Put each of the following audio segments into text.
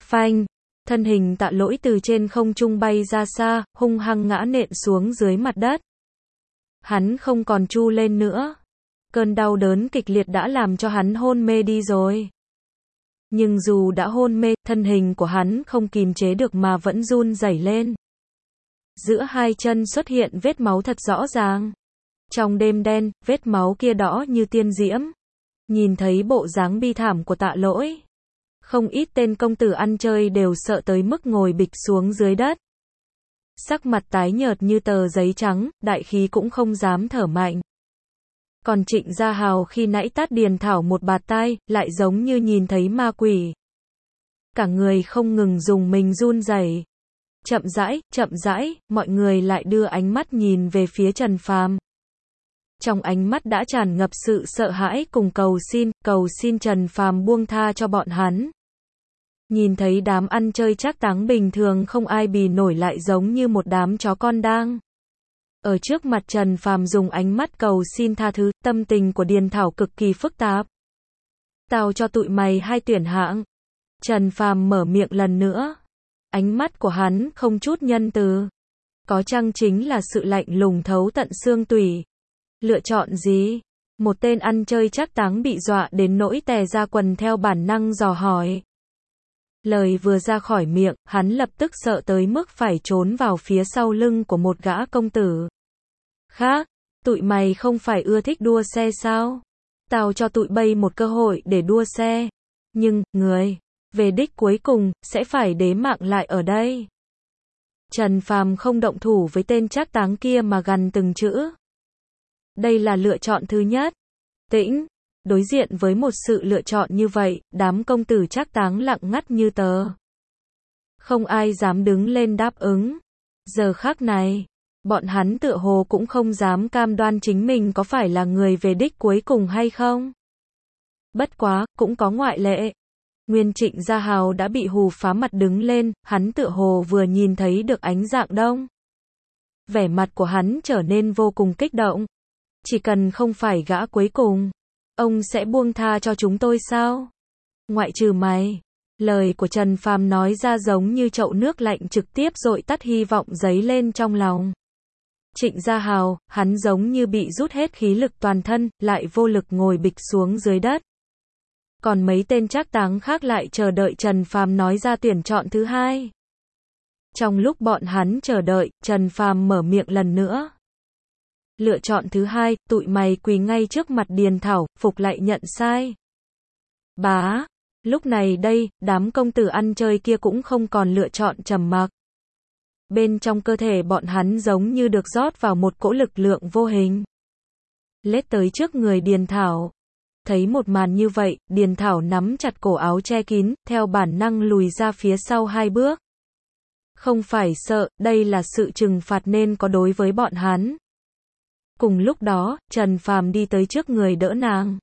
Phanh, thân hình Tạ Lỗi từ trên không trung bay ra xa, hung hăng ngã nện xuống dưới mặt đất. Hắn không còn tru lên nữa. Cơn đau đớn kịch liệt đã làm cho hắn hôn mê đi rồi. Nhưng dù đã hôn mê, thân hình của hắn không kìm chế được mà vẫn run rẩy lên. Giữa hai chân xuất hiện vết máu thật rõ ràng. Trong đêm đen, vết máu kia đỏ như tiên diễm. Nhìn thấy bộ dáng bi thảm của Tạ Lỗi, không ít tên công tử ăn chơi đều sợ tới mức ngồi bịch xuống dưới đất. Sắc mặt tái nhợt như tờ giấy trắng, đại khí cũng không dám thở mạnh. Còn Trịnh Gia Hào khi nãy tát Điền Thảo một bạt tai, lại giống như nhìn thấy ma quỷ. Cả người không ngừng dùng mình run rẩy. Chậm rãi, mọi người lại đưa ánh mắt nhìn về phía Trần Phàm. Trong ánh mắt đã tràn ngập sự sợ hãi cùng cầu xin Trần Phàm buông tha cho bọn hắn. Nhìn thấy đám ăn chơi trác táng bình thường không ai bì nổi lại giống như một đám chó con đang ở trước mặt Trần Phàm dùng ánh mắt cầu xin tha thứ, tâm tình của Điền Thảo cực kỳ phức tạp. Tao cho tụi mày 2 tuyển hạng. Trần Phàm mở miệng lần nữa. Ánh mắt của hắn không chút nhân từ. Có chăng chính là sự lạnh lùng thấu tận xương tủy. Lựa chọn gì? Một tên ăn chơi trác táng bị dọa đến nỗi tè ra quần theo bản năng dò hỏi. Lời vừa ra khỏi miệng, hắn lập tức sợ tới mức phải trốn vào phía sau lưng của một gã công tử. Khác, tụi mày không phải ưa thích đua xe sao? Tao cho tụi bay một cơ hội để đua xe. Nhưng, người về đích cuối cùng, sẽ phải đế mạng lại ở đây. Trần Phàm không động thủ với tên trác táng kia mà gằn từng chữ. Đây là lựa chọn thứ nhất. Tĩnh. Đối diện với một sự lựa chọn như vậy, đám công tử trác táng lặng ngắt như tờ. Không ai dám đứng lên đáp ứng. Giờ khắc này, bọn hắn tựa hồ cũng không dám cam đoan chính mình có phải là người về đích cuối cùng hay không. Bất quá, cũng có ngoại lệ. Nguyên Trịnh Gia Hào đã bị hù phá mặt đứng lên, hắn tựa hồ vừa nhìn thấy được ánh dạng đông. Vẻ mặt của hắn trở nên vô cùng kích động. Chỉ cần không phải gã cuối cùng, ông sẽ buông tha cho chúng tôi sao? Ngoại trừ mày. Lời của Trần Phàm nói ra giống như chậu nước lạnh trực tiếp dội tắt hy vọng dấy lên trong lòng. Trịnh Gia Hào, hắn giống như bị rút hết khí lực toàn thân, lại vô lực ngồi bịch xuống dưới đất. Còn mấy tên trác táng khác lại chờ đợi Trần Phàm nói ra tuyển chọn thứ hai. Trong lúc bọn hắn chờ đợi, Trần Phàm mở miệng lần nữa. Lựa chọn thứ hai, tụi mày quỳ ngay trước mặt Điền Thảo, phục lại nhận sai. Bá. Lúc này đây, đám công tử ăn chơi kia cũng không còn lựa chọn trầm mặc. Bên trong cơ thể bọn hắn giống như được rót vào một cỗ lực lượng vô hình. Lết tới trước người Điền Thảo. Thấy một màn như vậy, Điền Thảo nắm chặt cổ áo che kín, theo bản năng lùi ra phía sau 2 bước. Không phải sợ, đây là sự trừng phạt nên có đối với bọn hắn. Cùng lúc đó, Trần Phàm đi tới trước người đỡ nàng.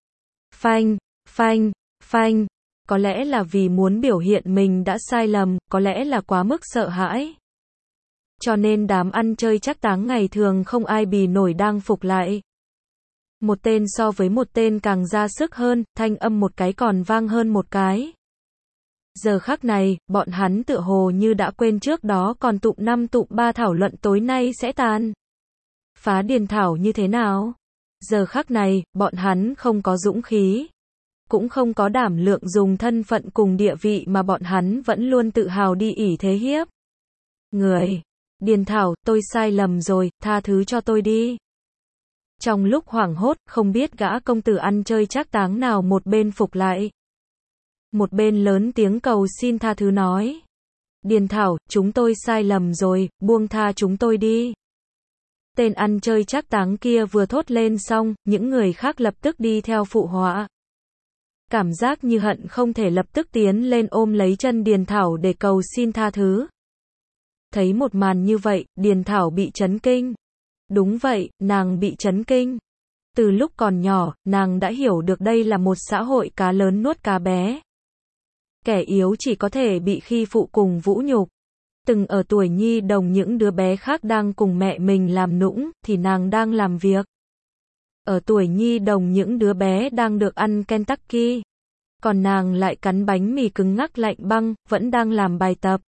Phanh. Có lẽ là vì muốn biểu hiện mình đã sai lầm, có lẽ là quá mức sợ hãi. Cho nên đám ăn chơi trác táng ngày thường không ai bì nổi đang phục lại. Một tên so với một tên càng ra sức hơn, thanh âm một cái còn vang hơn một cái. Giờ khắc này, bọn hắn tựa hồ như đã quên trước đó còn tụm 5 tụm 3 thảo luận tối nay sẽ tàn phá Điền Thảo như thế nào. Giờ khắc này, bọn hắn không có dũng khí, cũng không có đảm lượng dùng thân phận cùng địa vị mà bọn hắn vẫn luôn tự hào đi ỷ thế hiếp. Người, Điền Thảo, tôi sai lầm rồi, tha thứ cho tôi đi. Trong lúc hoảng hốt, không biết gã công tử ăn chơi trác táng nào một bên phục lại. Một bên lớn tiếng cầu xin tha thứ nói. Điền Thảo, chúng tôi sai lầm rồi, buông tha chúng tôi đi. Tên ăn chơi trác táng kia vừa thốt lên xong, những người khác lập tức đi theo phụ họa. Cảm giác như hận không thể lập tức tiến lên ôm lấy chân Điền Thảo để cầu xin tha thứ. Thấy một màn như vậy, Điền Thảo bị chấn kinh. Đúng vậy, nàng bị chấn kinh. Từ lúc còn nhỏ, nàng đã hiểu được đây là một xã hội cá lớn nuốt cá bé. Kẻ yếu chỉ có thể bị khi phụ cùng vũ nhục. Từng ở tuổi nhi đồng những đứa bé khác đang cùng mẹ mình làm nũng, thì nàng đang làm việc. Ở tuổi nhi đồng những đứa bé đang được ăn Kentucky. Còn nàng lại cắn bánh mì cứng ngắc lạnh băng, vẫn đang làm bài tập.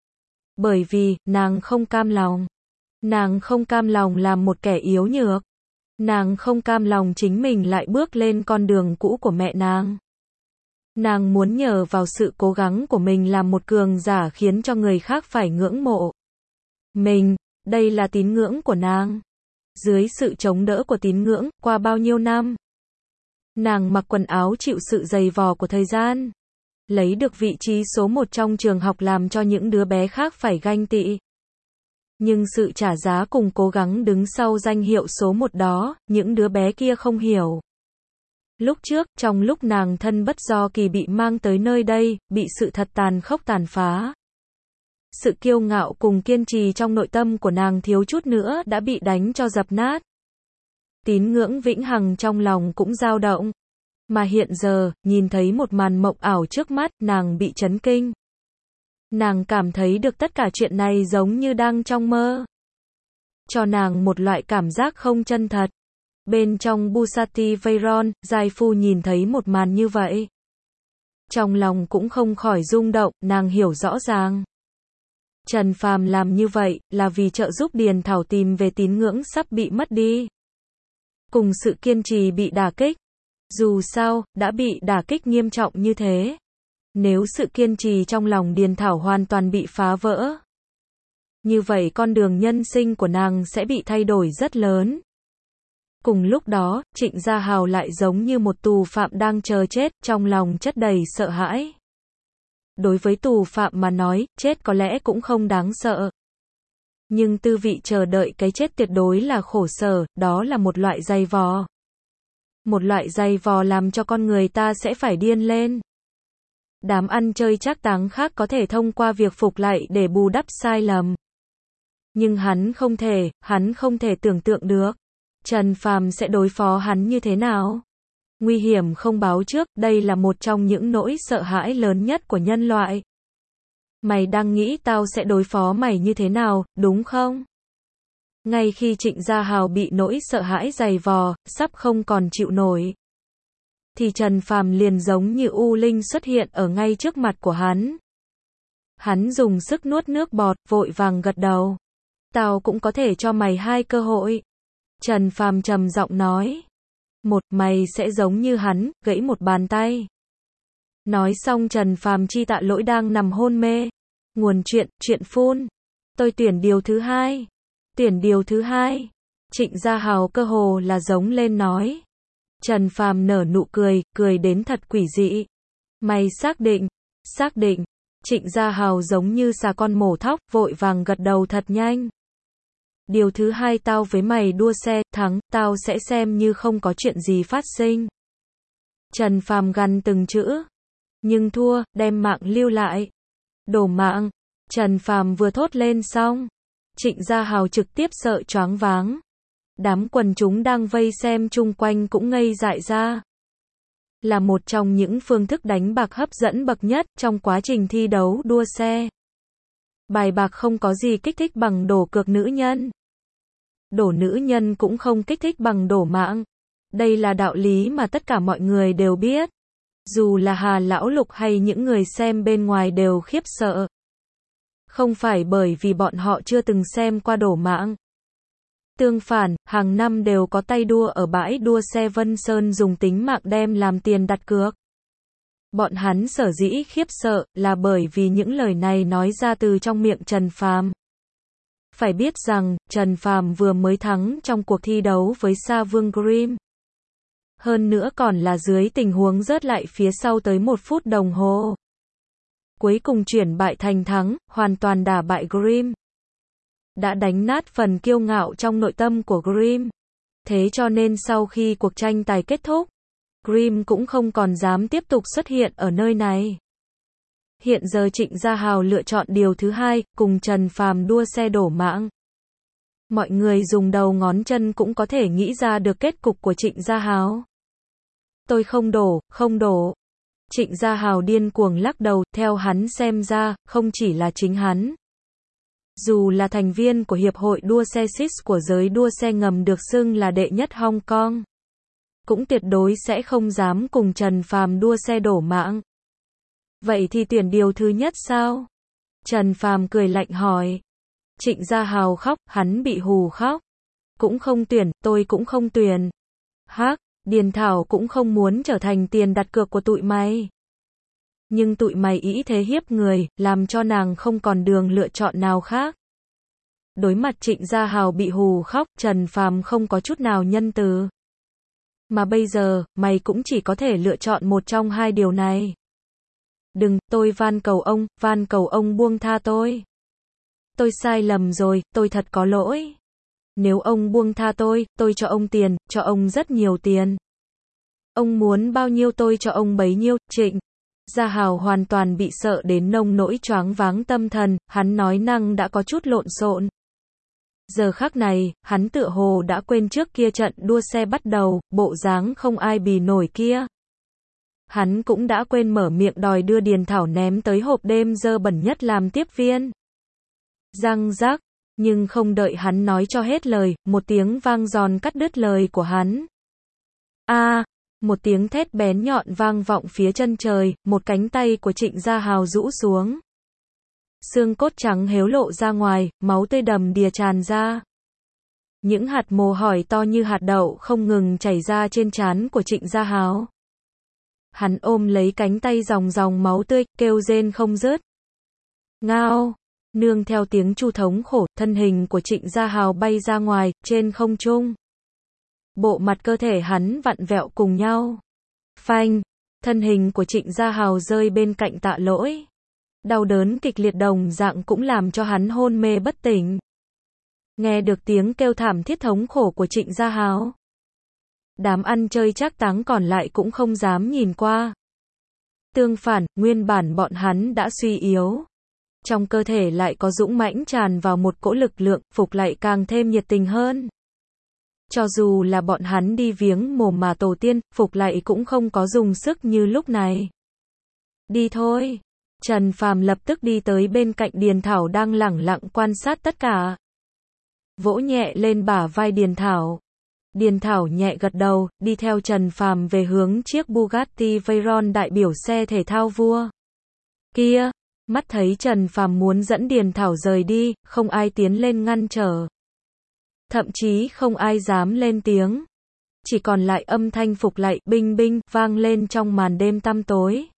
Bởi vì, nàng không cam lòng. Nàng không cam lòng làm một kẻ yếu nhược. Nàng không cam lòng chính mình lại bước lên con đường cũ của mẹ nàng. Nàng muốn nhờ vào sự cố gắng của mình làm một cường giả khiến cho người khác phải ngưỡng mộ mình. Đây là tín ngưỡng của nàng. Dưới sự chống đỡ của tín ngưỡng, qua bao nhiêu năm, nàng mặc quần áo chịu sự dày vò của thời gian. Lấy được vị trí số 1 trong trường học làm cho những đứa bé khác phải ganh tị. Nhưng sự trả giá cùng cố gắng đứng sau danh hiệu số 1 đó, những đứa bé kia không hiểu. Lúc trước, trong lúc nàng thân bất do kỳ bị mang tới nơi đây, bị sự thật tàn khốc tàn phá. Sự kiêu ngạo cùng kiên trì trong nội tâm của nàng thiếu chút nữa đã bị đánh cho dập nát. Tín ngưỡng vĩnh hằng trong lòng cũng dao động. Mà hiện giờ, nhìn thấy một màn mộng ảo trước mắt, nàng bị chấn kinh. Nàng cảm thấy được tất cả chuyện này giống như đang trong mơ. Cho nàng một loại cảm giác không chân thật. Bên trong Bugatti Veyron, giai phu nhìn thấy một màn như vậy. Trong lòng cũng không khỏi rung động, nàng hiểu rõ ràng. Trần Phàm làm như vậy, là vì trợ giúp Điền Thảo tìm về tín ngưỡng sắp bị mất đi. Cùng sự kiên trì bị đả kích. Dù sao, đã bị đả kích nghiêm trọng như thế. Nếu sự kiên trì trong lòng Điền Thảo hoàn toàn bị phá vỡ, như vậy con đường nhân sinh của nàng sẽ bị thay đổi rất lớn. Cùng lúc đó, Trịnh Gia Hào lại giống như một tù phạm đang chờ chết, trong lòng chất đầy sợ hãi. Đối với tù phạm mà nói, chết có lẽ cũng không đáng sợ. Nhưng tư vị chờ đợi cái chết tuyệt đối là khổ sở, đó là một loại dày vò. Một loại dày vò làm cho con người ta sẽ phải điên lên. Đám ăn chơi trác táng khác có thể thông qua việc phục lại để bù đắp sai lầm. Nhưng hắn không thể tưởng tượng được. Trần Phàm sẽ đối phó hắn như thế nào? Nguy hiểm không báo trước, đây là một trong những nỗi sợ hãi lớn nhất của nhân loại. Mày đang nghĩ tao sẽ đối phó mày như thế nào, đúng không? Ngay khi Trịnh Gia Hào bị nỗi sợ hãi dày vò, sắp không còn chịu nổi, thì Trần Phàm liền giống như U Linh xuất hiện ở ngay trước mặt của hắn. Hắn dùng sức nuốt nước bọt, vội vàng gật đầu. Tao cũng có thể cho mày 2 cơ hội. Trần Phàm trầm giọng nói. Một, mày sẽ giống như hắn, gãy một bàn tay. Nói xong Trần Phàm chi tạ lỗi đang nằm hôn mê. Nguồn chuyện phun. Tôi tuyển điều thứ 2. Tuyển điều thứ 2. Trịnh Gia Hào cơ hồ là giống lên nói. Trần Phàm nở nụ cười, cười đến thật quỷ dị. Mày xác định. Xác định. Trịnh Gia Hào giống như xà con mổ thóc, vội vàng gật đầu thật nhanh. Điều thứ 2, tao với mày đua xe, thắng, tao sẽ xem như không có chuyện gì phát sinh. Trần Phàm gằn từng chữ. Nhưng thua, đem mạng lưu lại. Đổ mạng. Trần Phàm vừa thốt lên xong, Trịnh Gia Hào trực tiếp sợ choáng váng. Đám quần chúng đang vây xem chung quanh cũng ngây dại ra. Là một trong những phương thức đánh bạc hấp dẫn bậc nhất trong quá trình thi đấu đua xe. Bài bạc không có gì kích thích bằng đổ cược nữ nhân. Đổ nữ nhân cũng không kích thích bằng đổ mạng. Đây là đạo lý mà tất cả mọi người đều biết. Dù là Hà Lão Lục hay những người xem bên ngoài đều khiếp sợ. Không phải bởi vì bọn họ chưa từng xem qua đổ mạng. Tương phản, hàng năm đều có tay đua ở bãi đua xe Vân Sơn dùng tính mạng đem làm tiền đặt cược. Bọn hắn sở dĩ khiếp sợ là bởi vì những lời này nói ra từ trong miệng Trần Phàm. Phải biết rằng, Trần Phàm vừa mới thắng trong cuộc thi đấu với Sa Vương Grimm. Hơn nữa còn là dưới tình huống rớt lại phía sau tới 1 phút đồng hồ. Cuối cùng chuyển bại thành thắng, hoàn toàn đả bại Grimm. Đã đánh nát phần kiêu ngạo trong nội tâm của Grimm. Thế cho nên sau khi cuộc tranh tài kết thúc, Grimm cũng không còn dám tiếp tục xuất hiện ở nơi này. Hiện giờ Trịnh Gia Hào lựa chọn điều thứ 2, cùng Trần Phàm đua xe đổ mạng. Mọi người dùng đầu ngón chân cũng có thể nghĩ ra được kết cục của Trịnh Gia Hào. Tôi không đổ. Trịnh Gia Hào điên cuồng lắc đầu, theo hắn xem ra, không chỉ là chính hắn. Dù là thành viên của Hiệp hội đua xe SIS của giới đua xe ngầm được xưng là đệ nhất Hong Kong. cũng tuyệt đối sẽ không dám cùng Trần Phàm đua xe đổ mạng. Vậy thì tuyển điều thứ nhất sao? Trần Phàm cười lạnh hỏi. Trịnh Gia Hào khóc, hắn bị hù khóc. Cũng không tuyển, tôi cũng không tuyển. Hắc, Điền Thảo cũng không muốn trở thành tiền đặt cược của tụi mày. Nhưng tụi mày ý thế hiếp người, làm cho nàng không còn đường lựa chọn nào khác. Đối mặt Trịnh Gia Hào bị hù khóc, Trần Phàm không có chút nào nhân từ. Mà bây giờ, mày cũng chỉ có thể lựa chọn một trong hai điều này. Đừng, tôi van cầu ông buông tha tôi. Tôi sai lầm rồi, tôi thật có lỗi. Nếu ông buông tha tôi cho ông tiền, cho ông rất nhiều tiền. Ông muốn bao nhiêu tôi cho ông bấy nhiêu. Trịnh Gia Hào hoàn toàn bị sợ đến nông nỗi choáng váng tâm thần, hắn nói năng đã có chút lộn xộn. Giờ khắc này, hắn tựa hồ đã quên trước kia trận đua xe bắt đầu, bộ dáng không ai bì nổi kia. Hắn cũng đã quên mở miệng đòi đưa Điền Thảo ném tới hộp đêm dơ bẩn nhất làm tiếp viên. Răng rắc, nhưng không đợi hắn nói cho hết lời, một tiếng vang giòn cắt đứt lời của hắn. Một tiếng thét bén nhọn vang vọng phía chân trời, một cánh tay của Trịnh Gia Hào rũ xuống. Xương cốt trắng héo lộ ra ngoài, máu tươi đầm đìa tràn ra. Những hạt mồ hôi to như hạt đậu không ngừng chảy ra trên trán của Trịnh Gia Hào. Hắn ôm lấy cánh tay dòng dòng máu tươi, kêu rên không dứt. Ngao, nương theo tiếng chu thống khổ, thân hình của Trịnh Gia Hào bay ra ngoài, trên không trung. Bộ mặt cơ thể hắn vặn vẹo cùng nhau. Phanh, thân hình của Trịnh Gia Hào rơi bên cạnh Tạ Lỗi. Đau đớn kịch liệt đồng dạng cũng làm cho hắn hôn mê bất tỉnh. Nghe được tiếng kêu thảm thiết thống khổ của Trịnh Gia Hào, đám ăn chơi trác táng còn lại cũng không dám nhìn qua. Tương phản, nguyên bản bọn hắn đã suy yếu. Trong cơ thể lại có dũng mãnh tràn vào một cỗ lực lượng, Phục lại càng thêm nhiệt tình hơn. Cho dù là bọn hắn đi viếng mồ mà tổ tiên, Phục lại cũng không có dùng sức như lúc này. Đi thôi. Trần Phàm lập tức đi tới bên cạnh Điền Thảo đang lẳng lặng quan sát tất cả. Vỗ nhẹ lên bả vai Điền Thảo. Điền Thảo nhẹ gật đầu, đi theo Trần Phàm về hướng chiếc Bugatti Veyron đại biểu xe thể thao vua. Kia, mắt thấy Trần Phàm muốn dẫn Điền Thảo rời đi, không ai tiến lên ngăn trở. Thậm chí không ai dám lên tiếng. Chỉ còn lại âm thanh Phục lại, binh binh, vang lên trong màn đêm tăm tối.